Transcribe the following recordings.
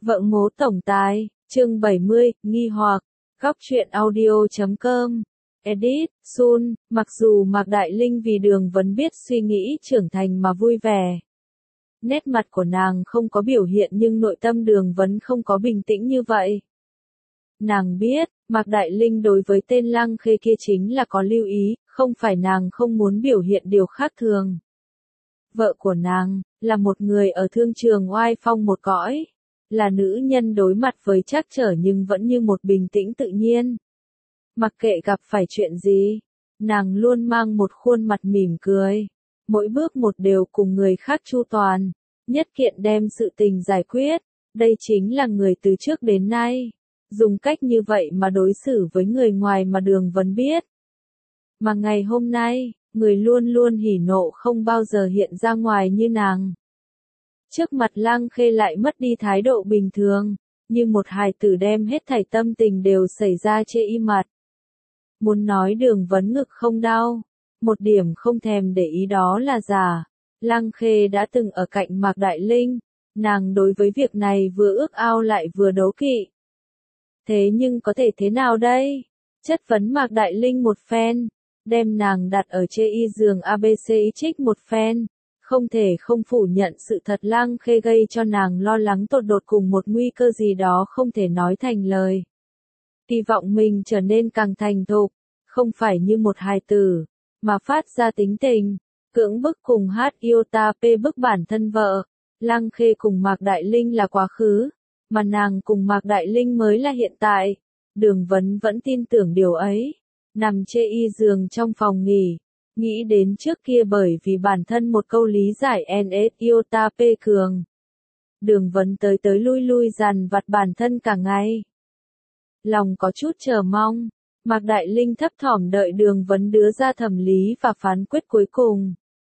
Vợ ngố tổng tài, chương 70, nghi hoặc, góc truyện audio.com. Edit, Sun, mặc dù Mạc Đại Linh vì Đường Vấn biết suy nghĩ trưởng thành mà vui vẻ. Nét mặt của nàng không có biểu hiện nhưng nội tâm Đường Vấn không có bình tĩnh như vậy. Nàng biết, Mạc Đại Linh đối với tên Lăng Khê kia chính là có lưu ý, không phải nàng không muốn biểu hiện điều khác thường. Vợ của nàng, là một người ở thương trường oai phong một cõi. Là nữ nhân đối mặt với trắc trở nhưng vẫn như một bình tĩnh tự nhiên. Mặc kệ gặp phải chuyện gì, nàng luôn mang một khuôn mặt mỉm cười. Mỗi bước một đều cùng người khác chu toàn, nhất kiện đem sự tình giải quyết. Đây chính là người từ trước đến nay. Dùng cách như vậy mà đối xử với người ngoài mà Đường Vấn biết. Mà ngày hôm nay, người luôn luôn hỉ nộ không bao giờ hiện ra ngoài như nàng. Trước mặt Lăng Khê lại mất đi thái độ bình thường, như một hài tử đem hết thảy tâm tình đều xảy ra chê y mặt. Muốn nói Đường Vấn ngực không đau, một điểm không thèm để ý đó là giả. Lăng Khê đã từng ở cạnh Mạc Đại Linh, nàng đối với việc này vừa ước ao lại vừa đố kỵ. Thế nhưng có thể thế nào đây? Chất vấn Mạc Đại Linh một phen, đem nàng đặt ở chê y giường ABC trích một phen. Không thể không phủ nhận sự thật Lăng Khê gây cho nàng lo lắng tột đột cùng một nguy cơ gì đó không thể nói thành lời. Kỳ vọng mình trở nên càng thành thục, không phải như một hài tử, mà phát ra tính tình, cưỡng bức cùng hát iota p bức bản thân vợ. Lăng Khê cùng Mạc Đại Linh là quá khứ, mà nàng cùng Mạc Đại Linh mới là hiện tại. Đường Vấn vẫn tin tưởng điều ấy, nằm chê y giường trong phòng nghỉ. Nghĩ đến trước kia bởi vì bản thân một câu lý giải NS iota P cường. Đường Vấn tới tới lui lui dằn vặt bản thân cả ngày. Lòng có chút chờ mong, Mạc Đại Linh thấp thỏm đợi Đường Vấn đưa ra thẩm lý và phán quyết cuối cùng.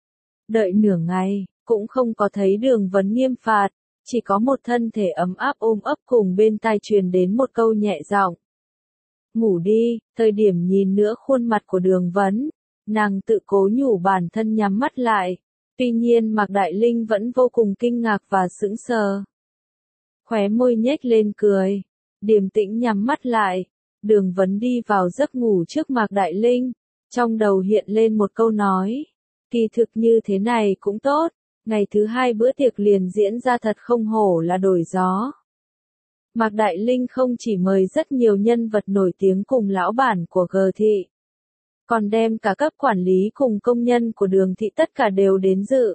Đợi nửa ngày, cũng không có thấy Đường Vấn nghiêm phạt, chỉ có một thân thể ấm áp ôm ấp cùng bên tai truyền đến một câu nhẹ giọng. Ngủ đi, thời điểm nhìn nữa khuôn mặt của Đường Vấn. Nàng tự cố nhủ bản thân nhắm mắt lại, tuy nhiên Mạc Đại Linh vẫn vô cùng kinh ngạc và sững sờ. Khóe môi nhếch lên cười, điềm tĩnh nhắm mắt lại, Đường Vấn đi vào giấc ngủ trước Mạc Đại Linh, trong đầu hiện lên một câu nói, kỳ thực như thế này cũng tốt, ngày thứ hai bữa tiệc liền diễn ra thật không hổ là đổi gió. Mạc Đại Linh không chỉ mời rất nhiều nhân vật nổi tiếng cùng lão bản của G thị, còn đem cả cấp quản lý cùng công nhân của Đường thị tất cả đều đến dự.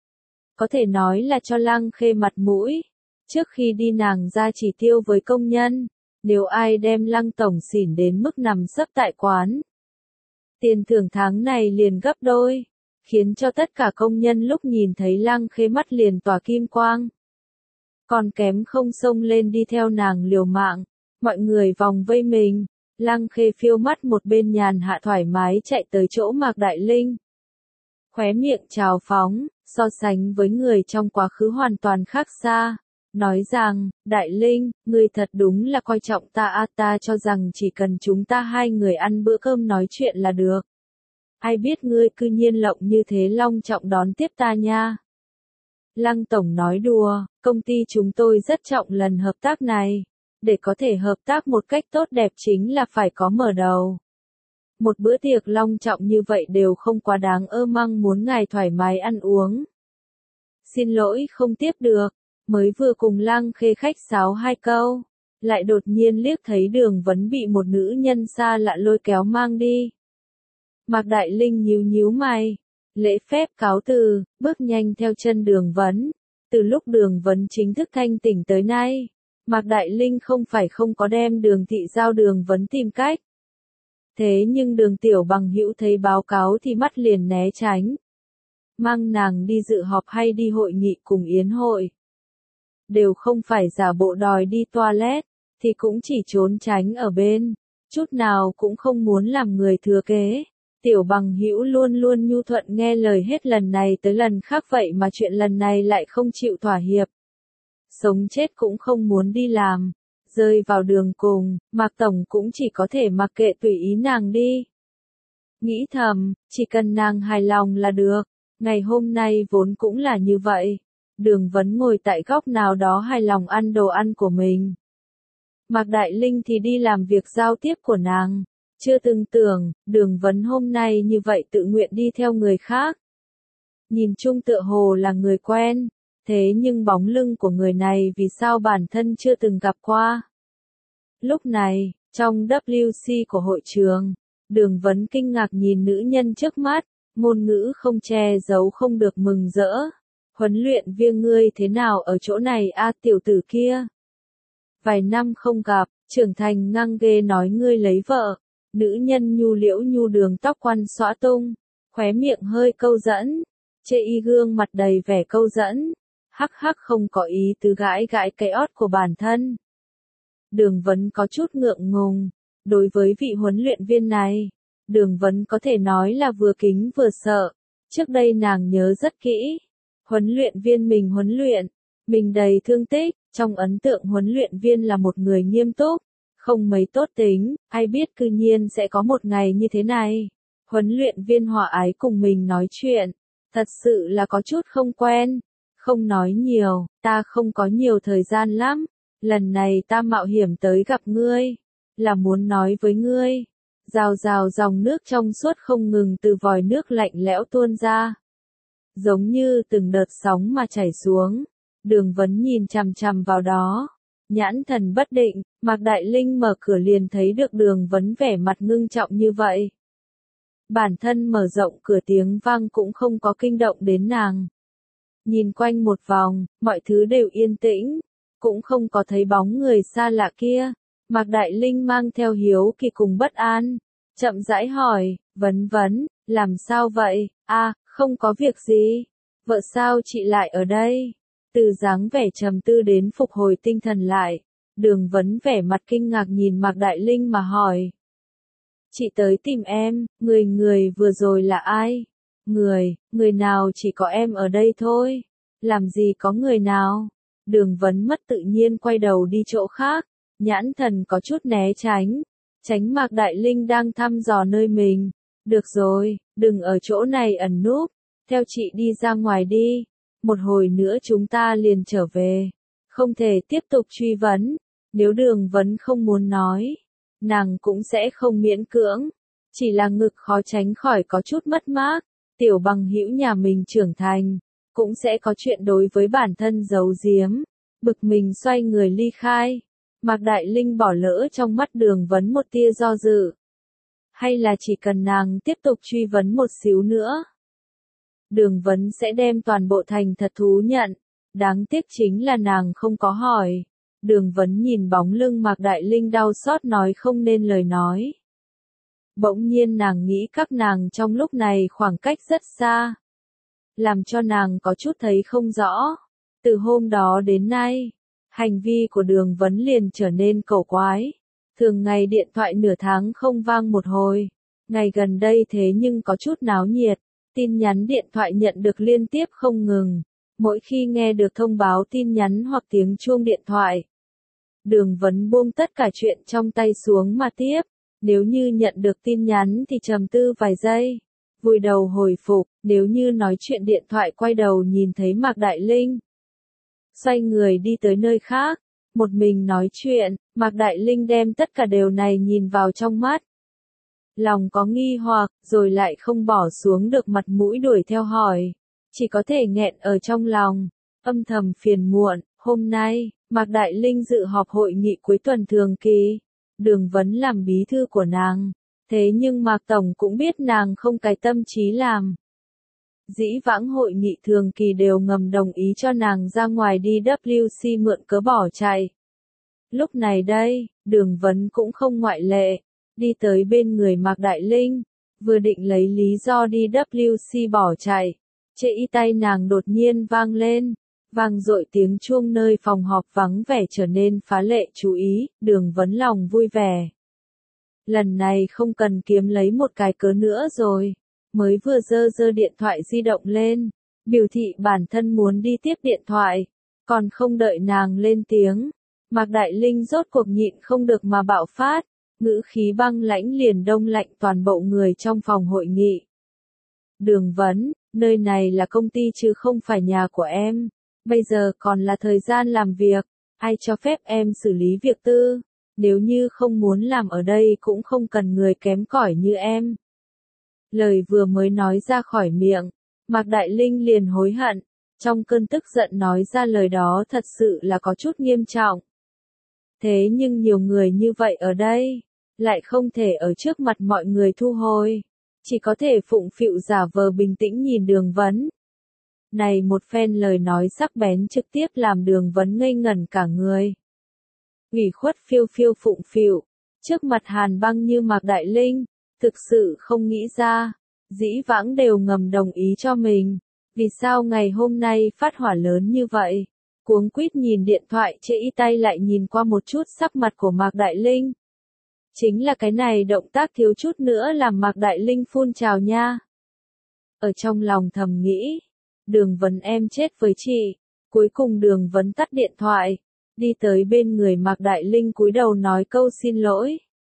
Có thể nói là cho Lăng Khê mặt mũi. Trước khi đi nàng ra chỉ tiêu với công nhân, nếu ai đem Lăng tổng xỉn đến mức nằm sấp tại quán, tiền thưởng tháng này liền gấp đôi, khiến cho tất cả công nhân lúc nhìn thấy Lăng Khê mắt liền tỏa kim quang. Còn kém không xông lên đi theo nàng liều mạng, mọi người vòng vây mình. Lăng Khê phiêu mắt một bên nhàn hạ thoải mái chạy tới chỗ Mạc Đại Linh. Khóe miệng trào phóng, so sánh với người trong quá khứ hoàn toàn khác xa. Nói rằng, Đại Linh, ngươi thật đúng là coi trọng ta ta cho rằng chỉ cần chúng ta hai người ăn bữa cơm nói chuyện là được. Ai biết ngươi cư nhiên lộng như thế long trọng đón tiếp ta nha. Lăng tổng nói đùa, công ty chúng tôi rất trọng lần hợp tác này. Để có thể hợp tác một cách tốt đẹp chính là phải có mở đầu. Một bữa tiệc long trọng như vậy đều không quá đáng mong muốn ngài thoải mái ăn uống. Xin lỗi không tiếp được, mới vừa cùng Lăng Khê khách sáo hai câu, lại đột nhiên liếc thấy Đường Vấn bị một nữ nhân xa lạ lôi kéo mang đi. Mạc Đại Linh nhíu nhíu mày, lễ phép cáo từ, bước nhanh theo chân Đường Vấn. Từ lúc Đường Vấn chính thức thanh tỉnh tới nay, Mạc Đại Linh không phải không có đem Đường thị giao Đường Vấn tìm cách. Thế nhưng Đường tiểu bằng hữu thấy báo cáo thì mắt liền né tránh. Mang nàng đi dự họp hay đi hội nghị cùng yến hội. Đều không phải giả bộ đòi đi toilet, thì cũng chỉ trốn tránh ở bên. Chút nào cũng không muốn làm người thừa kế. Tiểu bằng hữu luôn luôn nhu thuận nghe lời hết lần này tới lần khác vậy mà chuyện lần này lại không chịu thỏa hiệp. Sống chết cũng không muốn đi làm, rơi vào đường cùng, Mạc tổng cũng chỉ có thể mặc kệ tùy ý nàng đi. Nghĩ thầm, chỉ cần nàng hài lòng là được, ngày hôm nay vốn cũng là như vậy, Đường Vấn ngồi tại góc nào đó hài lòng ăn đồ ăn của mình. Mạc Đại Linh thì đi làm việc giao tiếp của nàng. Chưa từng tưởng, Đường Vấn hôm nay như vậy tự nguyện đi theo người khác. Nhìn chung tựa hồ là người quen, thế nhưng bóng lưng của người này vì sao bản thân chưa từng gặp qua. Lúc này, trong WC của hội trường, Đường Vấn kinh ngạc nhìn nữ nhân trước mắt, ngôn ngữ không che giấu không được mừng rỡ. Huấn luyện viên ngươi thế nào ở chỗ này a tiểu tử kia? Vài năm không gặp, trưởng thành ngang ghê nói ngươi lấy vợ. Nữ nhân nhu liễu nhu đường tóc quăn xõa tung, khóe miệng hơi câu dẫn, chê y gương mặt đầy vẻ câu dẫn, hắc hắc không có ý tứ gãi gãi cái ót của bản thân. Đường Vấn có chút ngượng ngùng, đối với vị huấn luyện viên này, Đường Vấn có thể nói là vừa kính vừa sợ, trước đây nàng nhớ rất kỹ, huấn luyện viên mình huấn luyện, mình đầy thương tích, trong ấn tượng huấn luyện viên là một người nghiêm túc, không mấy tốt tính, ai biết cư nhiên sẽ có một ngày như thế này. Huấn luyện viên hòa ái cùng mình nói chuyện, thật sự là có chút không quen, không nói nhiều, ta không có nhiều thời gian lắm, lần này ta mạo hiểm tới gặp ngươi, là muốn nói với ngươi. Rào rào dòng nước trong suốt không ngừng từ vòi nước lạnh lẽo tuôn ra, giống như từng đợt sóng mà chảy xuống. Đường Vấn nhìn chằm chằm vào đó, nhãn thần bất định, Mạc Đại Linh mở cửa liền thấy được Đường Vấn vẻ mặt ngưng trọng như vậy. Bản thân mở rộng cửa tiếng vang cũng không có kinh động đến nàng. Nhìn quanh một vòng, mọi thứ đều yên tĩnh, cũng không có thấy bóng người xa lạ kia. Mạc Đại Linh mang theo hiếu kỳ cùng bất an, chậm rãi hỏi, Vấn Vấn, làm sao vậy? Không có việc gì. Vợ sao chị lại ở đây? Từ dáng vẻ trầm tư đến phục hồi tinh thần lại, Đường Vấn vẻ mặt kinh ngạc nhìn Mạc Đại Linh mà hỏi. Chị tới tìm em, người vừa rồi là ai? Người nào chỉ có em ở đây thôi. Làm gì có người nào? Đường Vấn mất tự nhiên quay đầu đi chỗ khác, nhãn thần có chút né tránh Mạc Đại Linh đang thăm dò nơi mình. Được rồi, đừng ở chỗ này ẩn núp, theo chị đi ra ngoài đi. Một hồi nữa chúng ta liền trở về. Không thể tiếp tục truy vấn. Nếu Đường Vấn không muốn nói, nàng cũng sẽ không miễn cưỡng. Chỉ là ngực khó tránh khỏi có chút mất mát. Tiểu bằng hữu nhà mình trưởng thành, cũng sẽ có chuyện đối với bản thân giấu giếm. Bực mình xoay người ly khai. Mạc Đại Linh bỏ lỡ trong mắt Đường Vấn một tia do dự. Hay là chỉ cần nàng tiếp tục truy vấn một xíu nữa, Đường Vấn sẽ đem toàn bộ thành thật thú nhận. Đáng tiếc chính là nàng không có hỏi. Đường Vấn nhìn bóng lưng Mạc Đại Linh đau xót nói không nên lời nói. Bỗng nhiên nàng nghĩ các nàng trong lúc này khoảng cách rất xa, làm cho nàng có chút thấy không rõ. Từ hôm đó đến nay, hành vi của Đường Vấn liền trở nên cổ quái. Thường ngày điện thoại nửa tháng không vang một hồi, ngày gần đây thế nhưng có chút náo nhiệt. Tin nhắn điện thoại nhận được liên tiếp không ngừng. Mỗi khi nghe được thông báo tin nhắn hoặc tiếng chuông điện thoại, Đường Vấn buông tất cả chuyện trong tay xuống mà tiếp. Nếu như nhận được tin nhắn thì trầm tư vài giây, vùi đầu hồi phục. Nếu như nói chuyện điện thoại quay đầu nhìn thấy Mạc Đại Linh, xoay người đi tới nơi khác, một mình nói chuyện. Mạc Đại Linh đem tất cả điều này nhìn vào trong mắt. Lòng có nghi hoặc, rồi lại không bỏ xuống được mặt mũi đuổi theo hỏi. Chỉ có thể nghẹn ở trong lòng, âm thầm phiền muộn. Hôm nay, Mạc Đại Linh dự họp hội nghị cuối tuần thường kỳ. Đường Vấn làm bí thư của nàng. Thế nhưng Mạc Tổng cũng biết nàng không cái tâm trí làm. Dĩ vãng hội nghị thường kỳ đều ngầm đồng ý cho nàng ra ngoài đi WC mượn cớ bỏ chạy. Lúc này đây, Đường Vấn cũng không ngoại lệ. Đi tới bên người Mạc Đại Linh, vừa định lấy lý do đi WC bỏ chạy. Chệ y tay nàng đột nhiên vang lên. Vang dội tiếng chuông nơi phòng họp vắng vẻ trở nên phá lệ chú ý. Đường Vấn lòng vui vẻ. Lần này không cần kiếm lấy một cái cớ nữa rồi. Mới vừa giơ điện thoại di động lên, biểu thị bản thân muốn đi tiếp điện thoại. Còn không đợi nàng lên tiếng, Mạc Đại Linh rốt cuộc nhịn không được mà bạo phát. Ngữ khí băng lãnh liền đông lạnh toàn bộ người trong phòng hội nghị. Đường Vấn, nơi này là công ty chứ không phải nhà của em. Bây giờ còn là thời gian làm việc, ai cho phép em xử lý việc tư, nếu như không muốn làm ở đây cũng không cần người kém cỏi như em. Lời vừa mới nói ra khỏi miệng, Mạc Đại Linh liền hối hận, trong cơn tức giận nói ra lời đó thật sự là có chút nghiêm trọng. Thế nhưng nhiều người như vậy ở đây, lại không thể ở trước mặt mọi người thu hồi, chỉ có thể phụng phịu giả vờ bình tĩnh nhìn Đường Vấn. Này một phen lời nói sắc bén trực tiếp làm Đường Vấn ngây ngẩn cả người. Ủy khuất phiêu phiêu phụng phịu, trước mặt hàn băng như Mạc Đại Linh, thực sự không nghĩ ra, dĩ vãng đều ngầm đồng ý cho mình, vì sao ngày hôm nay phát hỏa lớn như vậy. Cuống quýt nhìn điện thoại chê y tay lại nhìn qua một chút sắc mặt của Mạc Đại Linh. Chính là cái này động tác thiếu chút nữa làm Mạc Đại Linh phun trào nha. Ở trong lòng thầm nghĩ, Đường Vấn em chết với chị. Cuối cùng Đường Vấn tắt điện thoại, đi tới bên người Mạc Đại Linh cúi đầu nói câu xin lỗi.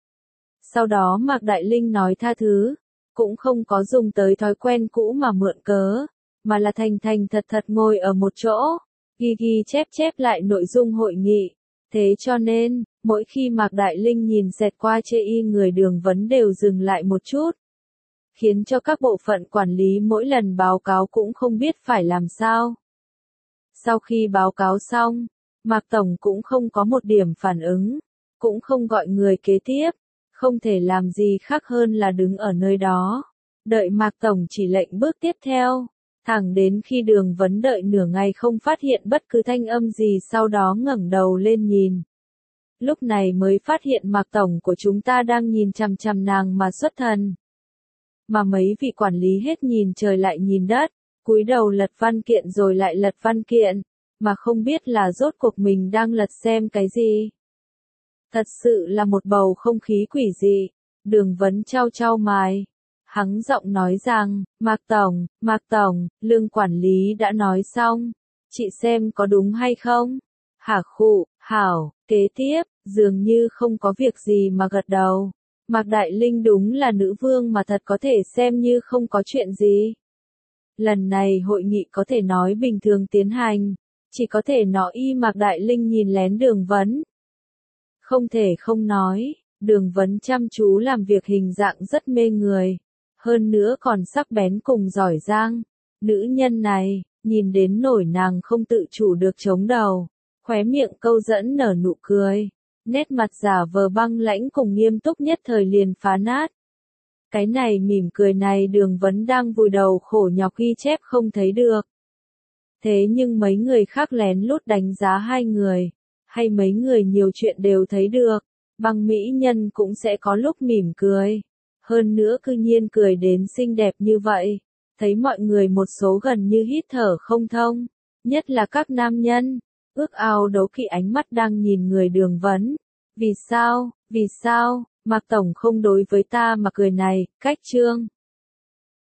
Sau đó Mạc Đại Linh nói tha thứ, cũng không có dùng tới thói quen cũ mà mượn cớ, mà là thành thành thật thật ngồi ở một chỗ, ghi chép lại nội dung hội nghị. Thế cho nên, mỗi khi Mạc Đại Linh nhìn xẹt qua chê y người Đường Vấn đều dừng lại một chút. Khiến cho các bộ phận quản lý mỗi lần báo cáo cũng không biết phải làm sao. Sau khi báo cáo xong, Mạc Tổng cũng không có một điểm phản ứng, cũng không gọi người kế tiếp, không thể làm gì khác hơn là đứng ở nơi đó, đợi Mạc Tổng chỉ lệnh bước tiếp theo, thẳng đến khi Đường Vấn đợi nửa ngày không phát hiện bất cứ thanh âm gì sau đó ngẩng đầu lên nhìn. Lúc này mới phát hiện Mạc Tổng của chúng ta đang nhìn chằm chằm nàng mà xuất thần. Mà mấy vị quản lý hết nhìn trời lại nhìn đất, cúi đầu lật văn kiện rồi lại lật văn kiện, mà không biết là rốt cuộc mình đang lật xem cái gì. Thật sự là một bầu không khí quỷ dị. Đường Vấn chau mày, hắng giọng nói rằng, Mạc Tổng, Lương quản lý đã nói xong, chị xem có đúng hay không? Hả khụ, hảo, kế tiếp, dường như không có việc gì mà gật đầu. Mạc Đại Linh đúng là nữ vương mà thật có thể xem như không có chuyện gì. Lần này hội nghị có thể nói bình thường tiến hành, chỉ có thể nói Mạc Đại Linh nhìn lén Đường Vấn. Không thể không nói, Đường Vấn chăm chú làm việc hình dạng rất mê người, hơn nữa còn sắc bén cùng giỏi giang. Nữ nhân này, nhìn đến nổi nàng không tự chủ được chống đầu, khóe miệng câu dẫn nở nụ cười. Nét mặt giả vờ băng lãnh cùng nghiêm túc nhất thời liền phá nát. Cái này mỉm cười này Đường Vấn đang vùi đầu khổ nhọc ghi chép không thấy được. Thế nhưng mấy người khác lén lút đánh giá hai người, hay mấy người nhiều chuyện đều thấy được, băng mỹ nhân cũng sẽ có lúc mỉm cười. Hơn nữa cư nhiên cười đến xinh đẹp như vậy, thấy mọi người một số gần như hít thở không thông, nhất là các nam nhân. Ước ao đố kỵ ánh mắt đang nhìn người Đường Vấn. Vì sao, Mạc Tổng không đối với ta mà cười này, cách trương.